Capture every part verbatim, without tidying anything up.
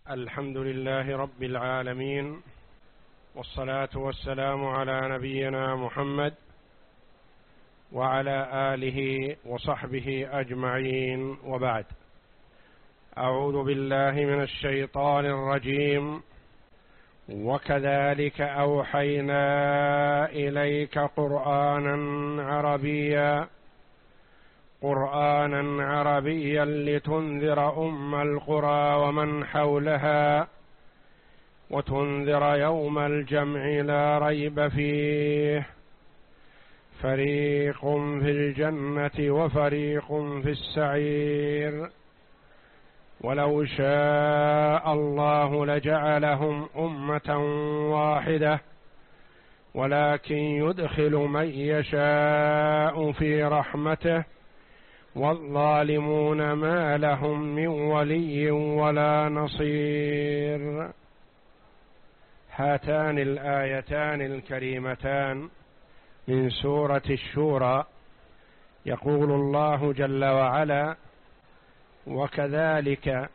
الحمد لله رب العالمين، والصلاة والسلام على نبينا محمد وعلى آله وصحبه أجمعين، وبعد. أعوذ بالله من الشيطان الرجيم. وكذلك أوحينا إليك قرآنا عربيا قرآنا عربيا لتنذر أم القرى ومن حولها وتنذر يوم الجمع لا ريب فيه فريق في الجنة وفريق في السعير ولو شاء الله لجعلهم أمة واحدة ولكن يدخل من يشاء في رحمته والظالمون ما لهم من ولي ولا نصير. هاتان الآيتان الكريمتان من سورة الشورى يقول الله جل وعلا: وكذلك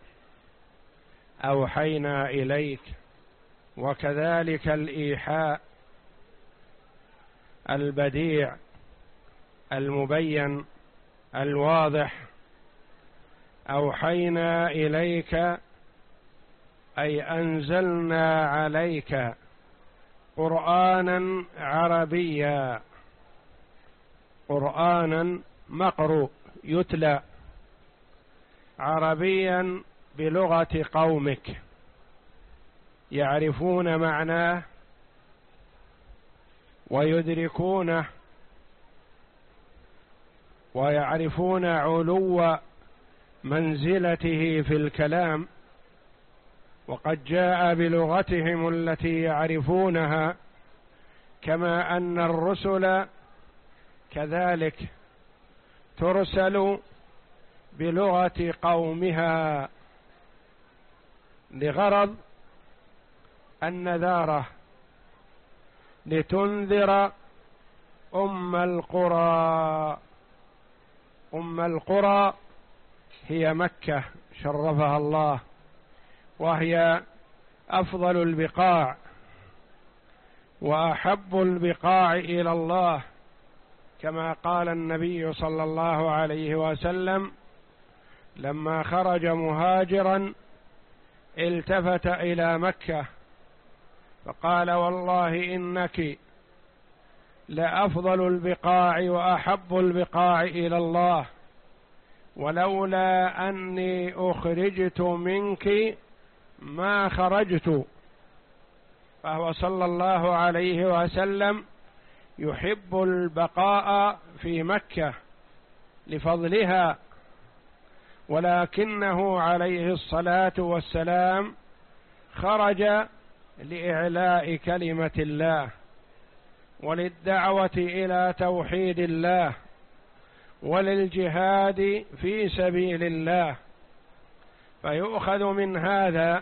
أوحينا إليك. وكذلك الإيحاء البديع المبين الواضح. أوحينا إليك أي أنزلنا عليك قرآنا عربيا، قرآنا مقروء يتلى، عربيا بلغة قومك يعرفون معناه ويدركونه ويعرفون علو منزلته في الكلام، وقد جاء بلغتهم التي يعرفونها، كما أن الرسل كذلك ترسل بلغة قومها لغرض النذارة، لتنذر أم القرى. أم القرى هي مكة شرفها الله، وهي أفضل البقاع وأحب البقاع إلى الله، كما قال النبي صلى الله عليه وسلم لما خرج مهاجرا التفت إلى مكة فقال: والله إنك لأفضل البقاع وأحب البقاع إلى الله، ولولا أني أخرجت منك ما خرجت. فهو صلى الله عليه وسلم يحب البقاء في مكة لفضلها، ولكنه عليه الصلاة والسلام خرج لإعلاء كلمة الله وللدعوة إلى توحيد الله وللجهاد في سبيل الله. فيؤخذ من هذا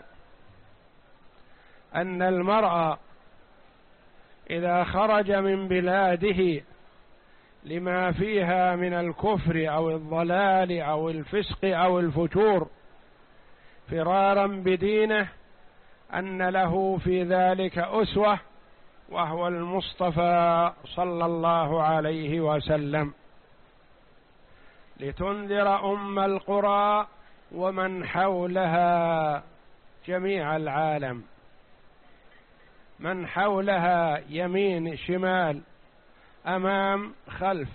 أن المرء إذا خرج من بلاده لما فيها من الكفر أو الضلال أو الفسق أو الفجور فرارا بدينه، أن له في ذلك أسوة، وهو المصطفى صلى الله عليه وسلم. لتنذر أم القرى ومن حولها، جميع العالم، من حولها، يمين شمال أمام خلف.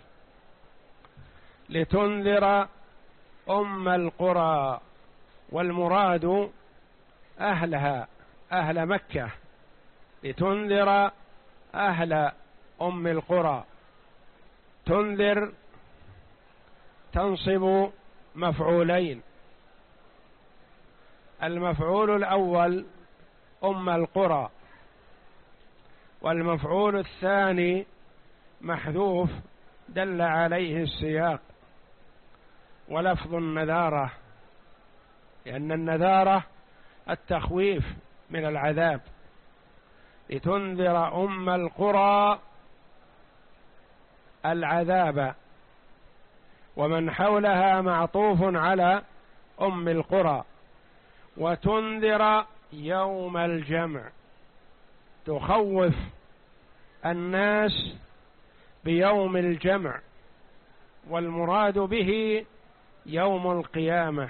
لتنذر أم القرى، والمراد أهلها، أهل مكة، لتنذر أهل أم القرى. تنذر تنصب مفعولين، المفعول الأول أم القرى، والمفعول الثاني محذوف دل عليه السياق ولفظ النذارة، لأن النذارة التخويف من العذاب. لتنذر أم القرى العذاب، ومن حولها معطوف على أم القرى، وتنذر يوم الجمع، تخوف الناس بيوم الجمع، والمراد به يوم القيامة.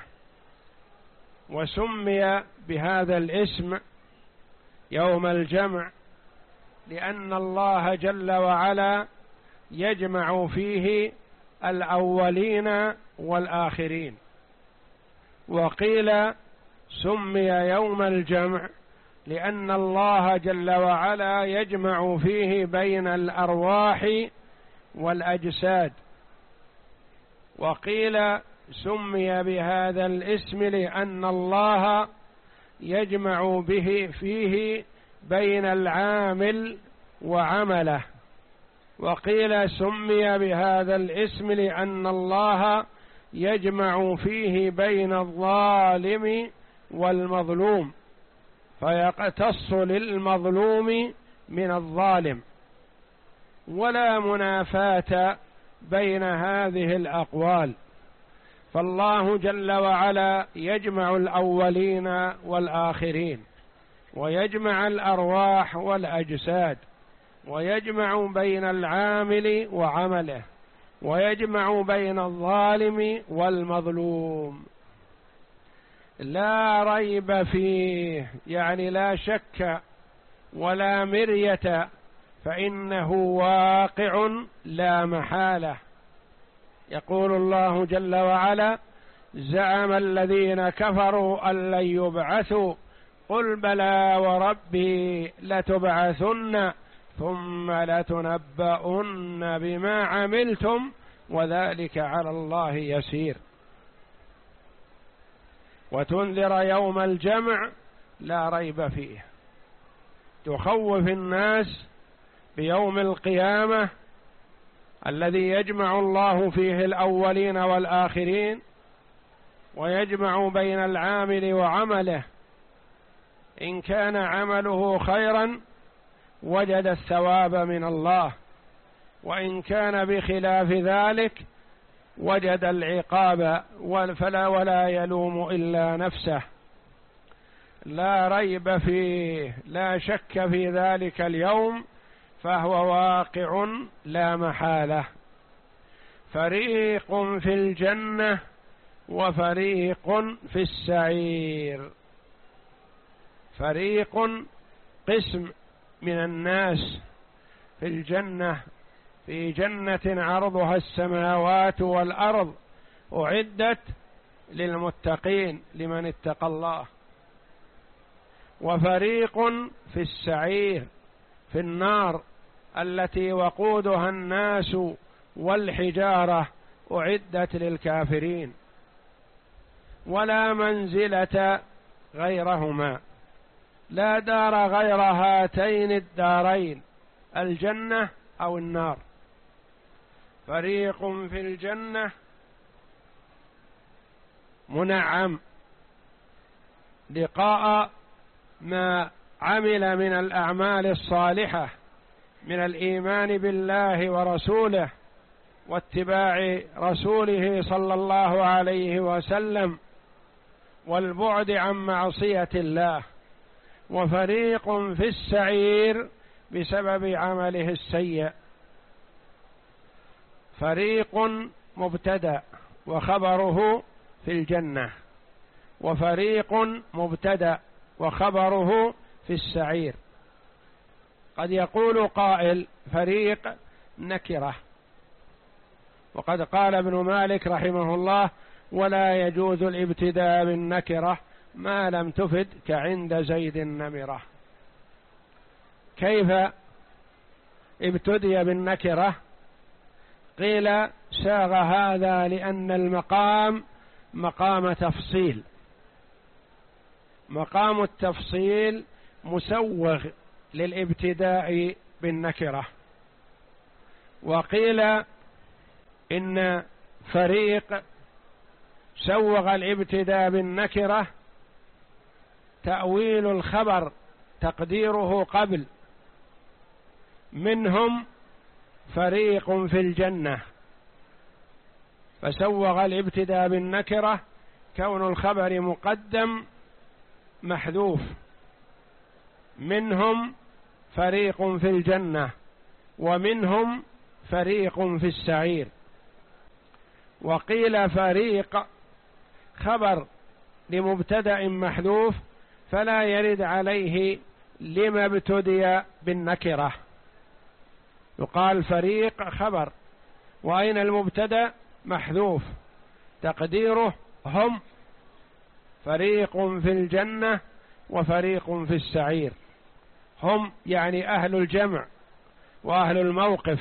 وسمي بهذا الاسم يوم الجمع لأن الله جل وعلا يجمع فيه الأولين والآخرين. وقيل سمي يوم الجمع لأن الله جل وعلا يجمع فيه بين الأرواح والأجساد. وقيل سمي بهذا الاسم لأن الله يجمع به فيه بين العامل وعمله. وقيل سمي بهذا الاسم لأن الله يجمع فيه بين الظالم والمظلوم، فيقتص للمظلوم من الظالم، ولا منافاة بين هذه الأقوال. فالله جل وعلا يجمع الأولين والآخرين، ويجمع الأرواح والأجساد، ويجمع بين العامل وعمله، ويجمع بين الظالم والمظلوم. لا ريب فيه، يعني لا شك ولا مرية، فإنه واقع لا محالة. يقول الله جل وعلا: زعم الذين كفروا أن لن يبعثوا قل بلى وربي لتبعثن ثم لتنبؤن بما عملتم وذلك على الله يسير. وتنذر يوم الجمع لا ريب فيه، تخوف الناس بيوم القيامة الذي يجمع الله فيه الأولين والآخرين، ويجمع بين العامل وعمله. إن كان عمله خيرا وجد الثواب من الله، وإن كان بخلاف ذلك وجد العقاب، فلا ولا يلوم إلا نفسه. لا ريب فيه، لا شك في ذلك اليوم، فهو واقع لا محالة. فريق في الجنة وفريق في السعير. فريق قسم من الناس في الجنة، في جنة عرضها السماوات والأرض، أعدت للمتقين لمن اتقى الله. وفريق في السعير، في النار التي وقودها الناس والحجارة، أعدت للكافرين. ولا منزلة غيرهما، لا دار غير هاتين الدارين، الجنة أو النار. فريق في الجنة منعم لقاء ما عمل من الأعمال الصالحة من الإيمان بالله ورسوله واتباع رسوله صلى الله عليه وسلم والبعد عن معصية الله. وفريق في السعير بسبب عمله السيء. فريق مبتدأ وخبره في الجنة، وفريق مبتدأ وخبره في السعير. قد يقول قائل: فريق نكرة، وقد قال ابن مالك رحمه الله: ولا يجوز الابتداء بالنكرة ما لم تفد كعند زيد النمرة. كيف ابتدي بالنكرة؟ قيل: ساغ هذا لأن المقام مقام تفصيل، مقام التفصيل مسوغ للابتداء بالنكرة. وقيل إن فريق سوغ الابتداء بالنكرة تأويل الخبر تقديره قبل، منهم فريق في الجنة، فسوغ الابتداء بالنكرة كون الخبر مقدم محذوف، منهم فريق في الجنة ومنهم فريق في السعير. وقيل فريق خبر لمبتدأ محذوف فلا يرد عليه لما ابتدي بالنكرة، يقال فريق خبر وأين المبتدأ محذوف تقديره هم، فريق في الجنة وفريق في السعير، هم يعني أهل الجمع وأهل الموقف.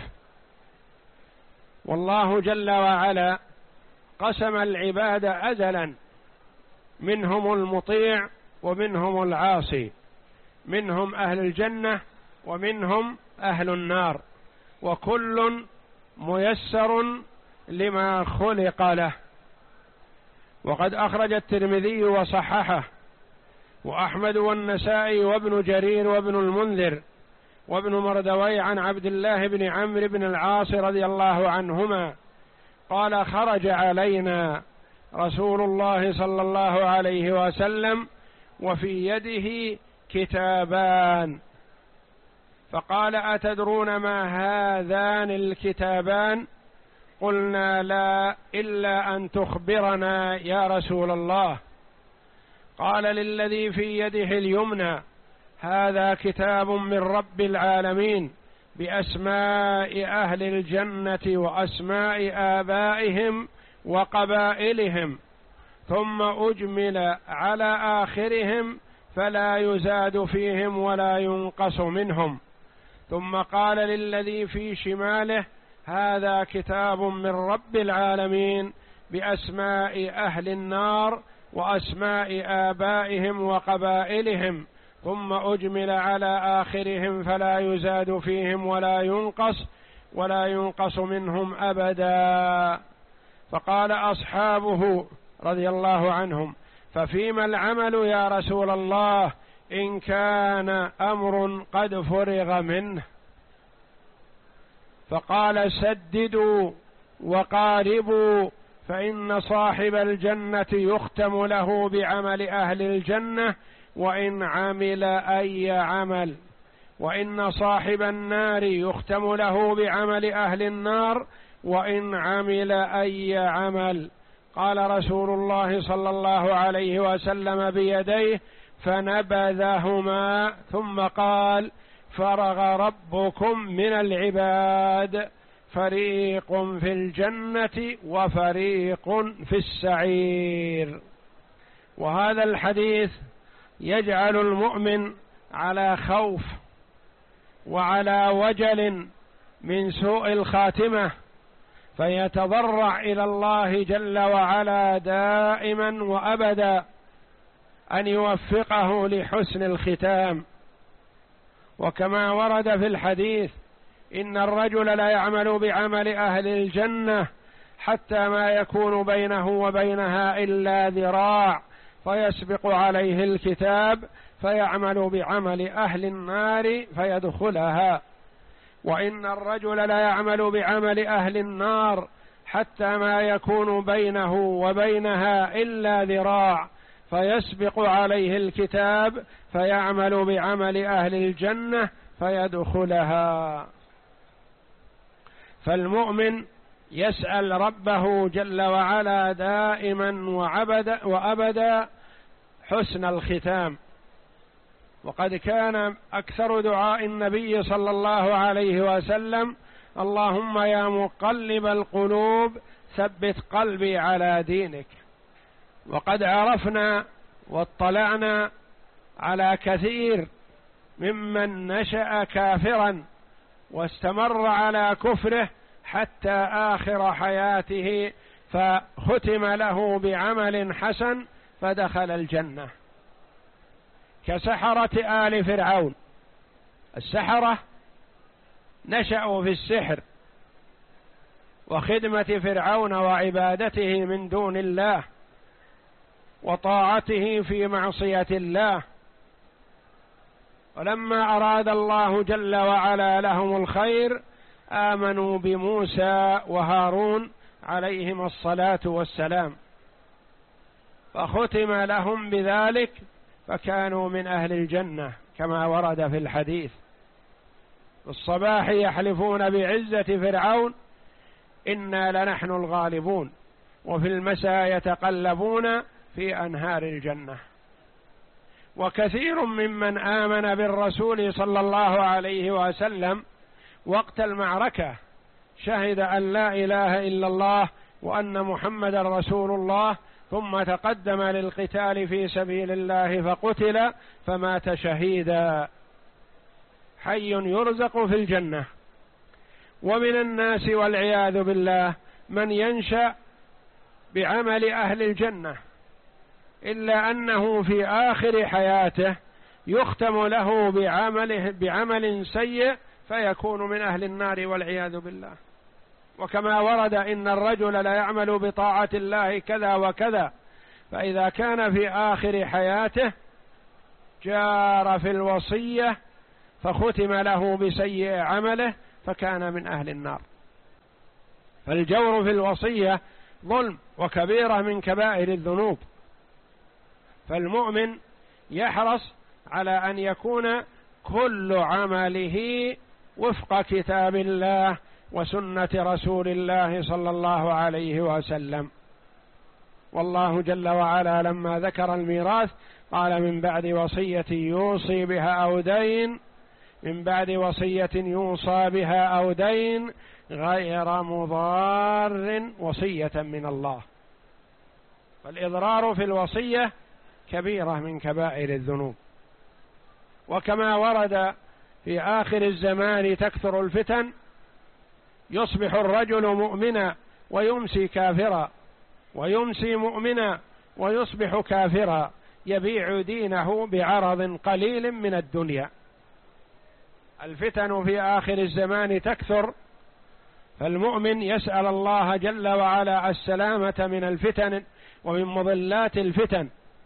والله جل وعلا قسم العباد أزلا، منهم المطيع ومنهم العاصي، منهم أهل الجنة ومنهم أهل النار، وكل ميسر لما خلق له. وقد أخرج الترمذي وصححه وأحمد والنسائي وابن جرير وابن المنذر وابن مردوي عن عبد الله بن عمرو بن العاص رضي الله عنهما قال: خرج علينا رسول الله صلى الله عليه وسلم وفي يده كتابان، فقال: أتدرون ما هذان الكتابان؟ قلنا: لا، إلا أن تخبرنا يا رسول الله. قال: للذي في يده اليمنى هذا كتاب من رب العالمين بأسماء أهل الجنة وأسماء آبائهم وقبائلهم، ثم أجمل على آخرهم فلا يزاد فيهم ولا ينقص منهم. ثم قال للذي في شماله هذا كتاب من رب العالمين بأسماء أهل النار وأسماء آبائهم وقبائلهم، ثم أجمل على آخرهم فلا يزاد فيهم ولا ينقص ولا ينقص منهم أبدا. فقال أصحابه رضي الله عنهم: ففيما العمل يا رسول الله إن كان أمر قد فرغ منه؟ فقال: سددوا وقاربوا، فإن صاحب الجنة يختم له بعمل أهل الجنة وإن عمل أي عمل، وإن صاحب النار يختم له بعمل أهل النار وإن عمل أي عمل. قال رسول الله صلى الله عليه وسلم بيديه فنبذهما ثم قال: فرغ ربكم من العباد، فريق في الجنة وفريق في السعير. وهذا الحديث يجعل المؤمن على خوف وعلى وجل من سوء الخاتمة، فيتضرع إلى الله جل وعلا دائما وأبدا أن يوفقه لحسن الختام. وكما ورد في الحديث إن الرجل لا يعمل بعمل أهل الجنة حتى ما يكون بينه وبينها إلا ذراع فيسبق عليه الكتاب فيعمل بعمل أهل النار فيدخلها، وإن الرجل لا يعمل بعمل أهل النار حتى ما يكون بينه وبينها إلا ذراع فيسبق عليه الكتاب فيعمل بعمل أهل الجنة فيدخلها. فالمؤمن يسأل ربه جل وعلا دائما وعبد وأبدا حسن الختام. وقد كان أكثر دعاء النبي صلى الله عليه وسلم: اللهم يا مقلب القلوب ثبت قلبي على دينك. وقد عرفنا واطلعنا على كثير ممن نشأ كافرا واستمر على كفره حتى آخر حياته فختم له بعمل حسن فدخل الجنة، كسحرة آل فرعون. السحرة نشأوا في السحر وخدمة فرعون وعبادته من دون الله وطاعته في معصية الله، ولما أراد الله جل وعلا لهم الخير آمنوا بموسى وهارون عليهم الصلاة والسلام، فختم لهم بذلك فكانوا من أهل الجنة كما ورد في الحديث. في الصباح يحلفون بعزة فرعون إنا لنحن الغالبون، وفي المساء يتقلبون في أنهار الجنة. وكثير ممن آمن بالرسول صلى الله عليه وسلم وقت المعركة شهد أن لا إله إلا الله وأن محمد رسول الله، ثم تقدم للقتال في سبيل الله فقتل فمات شهيدا، حي يرزق في الجنة. ومن الناس والعياذ بالله من ينشأ بعمل أهل الجنة، إلا أنه في آخر حياته يختم له بعمله بعمل سيء فيكون من أهل النار والعياذ بالله. وكما ورد إن الرجل لا يعمل بطاعة الله كذا وكذا، فإذا كان في آخر حياته جار في الوصية فختم له بسيء عمله فكان من أهل النار. فالجور في الوصية ظلم وكبيرة من كبائر الذنوب، فالمؤمن يحرص على أن يكون كل عمله وفق كتاب الله وسنة رسول الله صلى الله عليه وسلم. والله جل وعلا لما ذكر الميراث قال من بعد وصية يوصي بها أو دين من بعد وصية يوصى بها أو دين غير مضار وصية من الله. فالإضرار في الوصية كبيرة من كبائر الذنوب. وكما ورد في آخر الزمان تكثر الفتن، يصبح الرجل مؤمنا ويمسي كافرا، ويمسي مؤمنا ويصبح كافرا، يبيع دينه بعرض قليل من الدنيا. الفتن في آخر الزمان تكثر، فالمؤمن يسأل الله جل وعلا السلامة من الفتن ومن مضلات الفتن.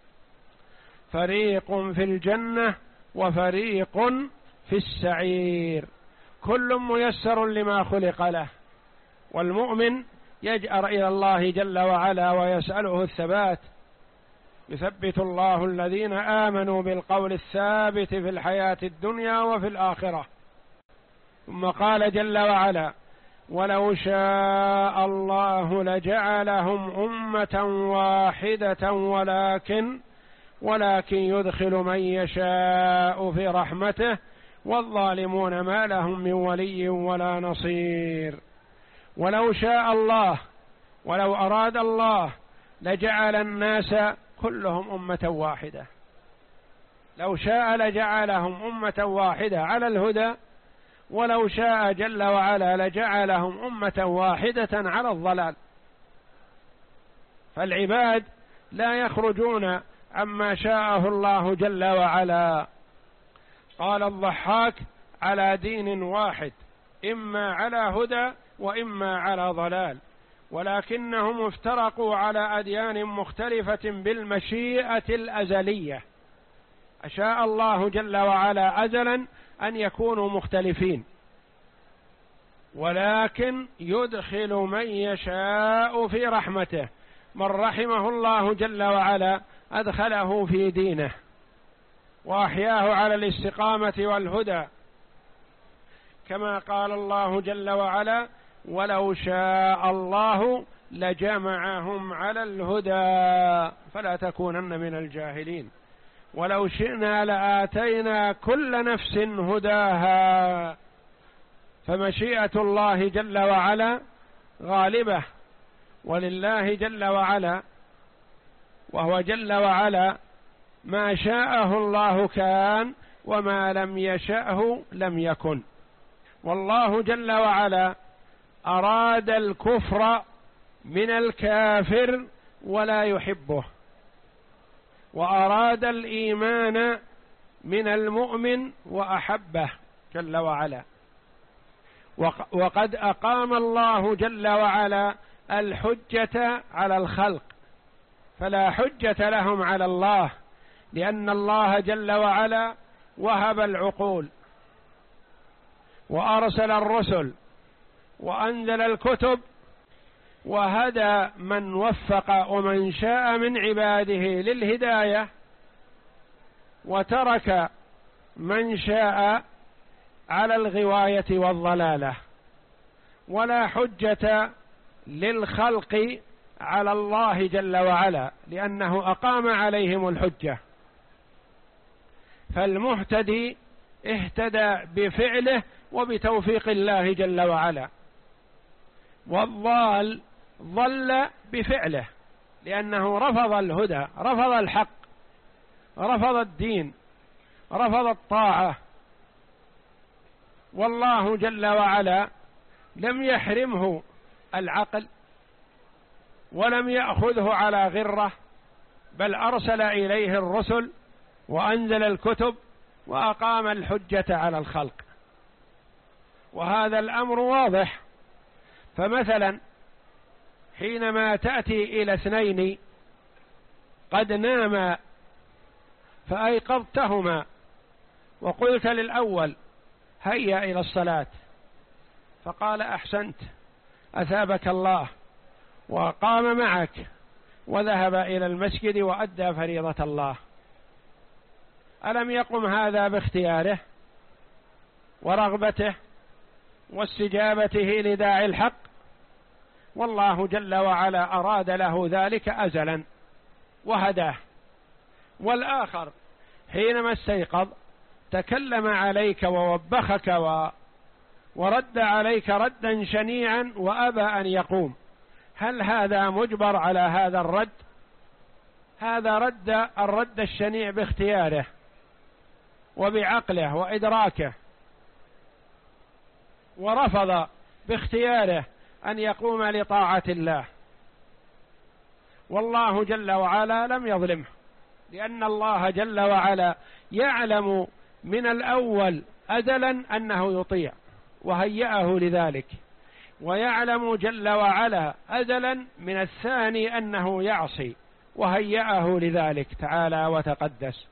فريق في الجنة وفريق في السعير، كل ميسر لما خلق له. والمؤمن يجأر إلى الله جل وعلا ويسأله الثبات، يثبت الله الذين آمنوا بالقول الثابت في الحياة الدنيا وفي الآخرة. ثم قال جل وعلا ولو شاء الله لجعلهم أمة واحدة ولكن ولكن يدخل من يشاء في رحمته والظالمون ما لهم من ولي ولا نصير. ولو شاء الله، ولو أراد الله لجعل الناس كلهم أمة واحدة. لو شاء لجعلهم أمة واحدة على الهدى، ولو شاء جل وعلا لجعلهم أمة واحدة على الضلال. فالعباد لا يخرجون عما شاءه الله جل وعلا. قال الضحاك على دين واحد، إما على هدى وإما على ضلال، ولكنهم افترقوا على أديان مختلفة بالمشيئة الأزلية. أشاء الله جل وعلا أزلا أن يكونوا مختلفين، ولكن يدخل من يشاء في رحمته. من رحمه الله جل وعلا أدخله في دينه وأحياه على الاستقامة والهدى، كما قال الله جل وعلا ولو شاء الله لجمعهم على الهدى فلا تكونن من الجاهلين ولو شئنا لآتينا كل نفس هداها. فمشيئة الله جل وعلا غالبة، ولله جل وعلا، وهو جل وعلا ما شاءه الله كان وما لم يشأه لم يكن. والله جل وعلا أراد الكفر من الكافر ولا يحبه، وأراد الإيمان من المؤمن وأحبه جل وعلا. وقد أقام الله جل وعلا الحجة على الخلق، فلا حجة لهم على الله، لأن الله جل وعلا وهب العقول وأرسل الرسل وأنزل الكتب وهدى من وفق ومن شاء من عباده للهداية، وترك من شاء على الغواية والضلالة، ولا حجة للخلق على الله جل وعلا، لأنه أقام عليهم الحجة. فالمهتدي اهتدى بفعله وبتوفيق الله جل وعلا، والضال ضل بفعله، لأنه رفض الهدى، رفض الحق، رفض الدين، رفض الطاعة. والله جل وعلا لم يحرمه العقل ولم يأخذه على غرة، بل أرسل إليه الرسل وأنزل الكتب وأقام الحجة على الخلق، وهذا الأمر واضح. فمثلا حينما تأتي إلى اثنين قد ناما فأيقظتهما وقلت للأول هيا إلى الصلاة، فقال أحسنت أثابك الله، وقام معك وذهب إلى المسجد وأدى فريضة الله، ألم يقم هذا باختياره ورغبته واستجابته لداعي الحق؟ والله جل وعلا أراد له ذلك أزلا وهداه. والآخر حينما استيقظ تكلم عليك ووبخك و... ورد عليك ردا شنيعا وأبى أن يقوم، هل هذا مجبر على هذا الرد؟ هذا رد الرد الشنيع باختياره وبعقله وإدراكه، ورفض باختياره أن يقوم لطاعة الله. والله جل وعلا لم يظلمه، لأن الله جل وعلا يعلم من الأول أزلا أنه يطيع وهيأه لذلك، ويعلم جل وعلا أزلا من الثاني أنه يعصي وهيأه لذلك تعالى وتقدس.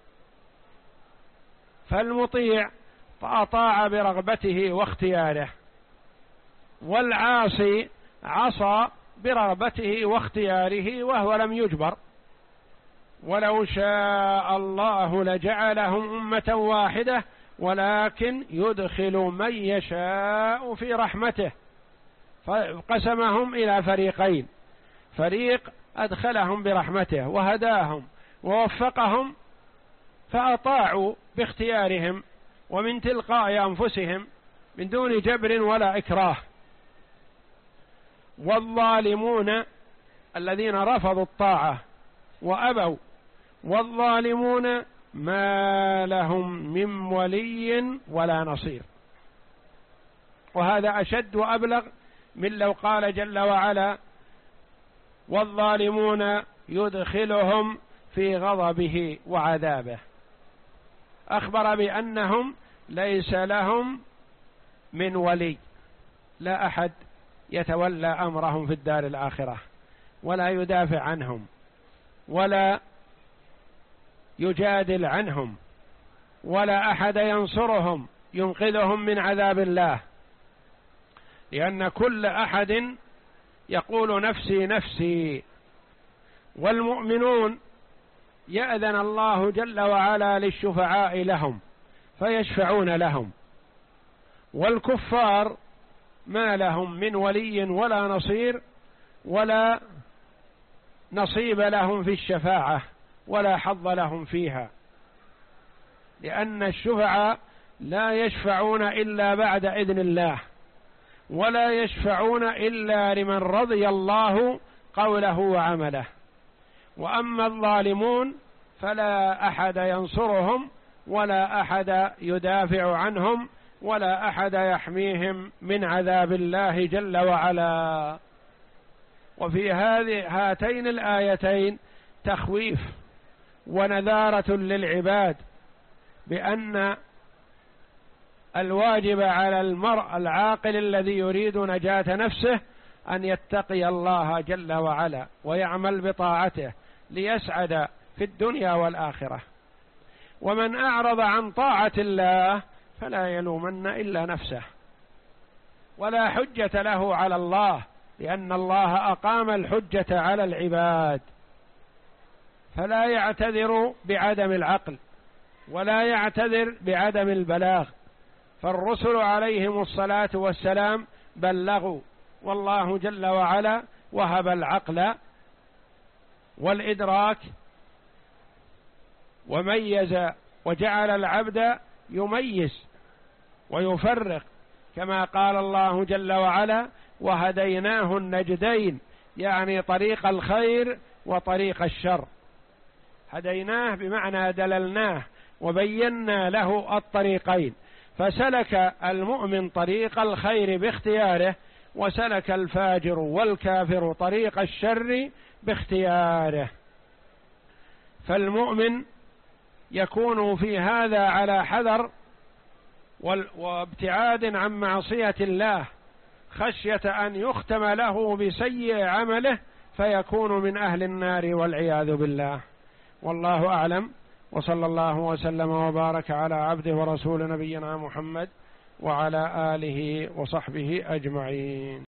فالمطيع أطاع برغبته واختياره، والعاصي عصى برغبته واختياره وهو لم يجبر. ولو شاء الله لجعلهم أمة واحدة ولكن يدخل من يشاء في رحمته، فقسمهم إلى فريقين، فريق أدخلهم برحمته وهداهم ووفقهم فأطاعوا باختيارهم ومن تلقاء أنفسهم من دون جبر ولا إكراه، والظالمون الذين رفضوا الطاعة وأبوا، والظالمون ما لهم من ولي ولا نصير. وهذا أشد وأبلغ من لو قال جل وعلا والظالمون يدخلهم في غضبه وعذابه، أخبر بأنهم ليس لهم من ولي، لا أحد يتولى أمرهم في الدار الآخرة ولا يدافع عنهم ولا يجادل عنهم ولا أحد ينصرهم ينقذهم من عذاب الله، لأن كل أحد يقول نفسي نفسي. والمؤمنون يأذن الله جل وعلا للشفعاء لهم فيشفعون لهم، والكفار ما لهم من ولي ولا نصير ولا نصيب لهم في الشفاعة ولا حظ لهم فيها، لأن الشفعاء لا يشفعون إلا بعد إذن الله، ولا يشفعون إلا لمن رضي الله قوله وعمله. وأما الظالمون فلا أحد ينصرهم ولا أحد يدافع عنهم ولا أحد يحميهم من عذاب الله جل وعلا. وفي هذه هاتين الآيتين تخويف ونذارة للعباد بأن الواجب على المرء العاقل الذي يريد نجاة نفسه أن يتقي الله جل وعلا ويعمل بطاعته ليسعد في الدنيا والآخرة. ومن أعرض عن طاعة الله فلا يلومن إلا نفسه، ولا حجة له على الله، لأن الله أقام الحجة على العباد، فلا يعتذر بعدم العقل ولا يعتذر بعدم البلاغ، فالرسل عليهم الصلاة والسلام بلغوا، والله جل وعلا وهب العقل والإدراك وميز وجعل العبد يميز ويفرق، كما قال الله جل وعلا: وهديناه النجدين، يعني طريق الخير وطريق الشر. هديناه بمعنى دللناه وبينا له الطريقين، فسلك المؤمن طريق الخير باختياره، وسلك الفاجر والكافر طريق الشر باختياره. فالمؤمن يكون في هذا على حذر وابتعاد عن معصية الله، خشية أن يختم له بسيء عمله فيكون من أهل النار والعياذ بالله. والله أعلم، وصلى الله وسلم وبارك على عبده ورسول نبينا محمد وعلى آله وصحبه أجمعين.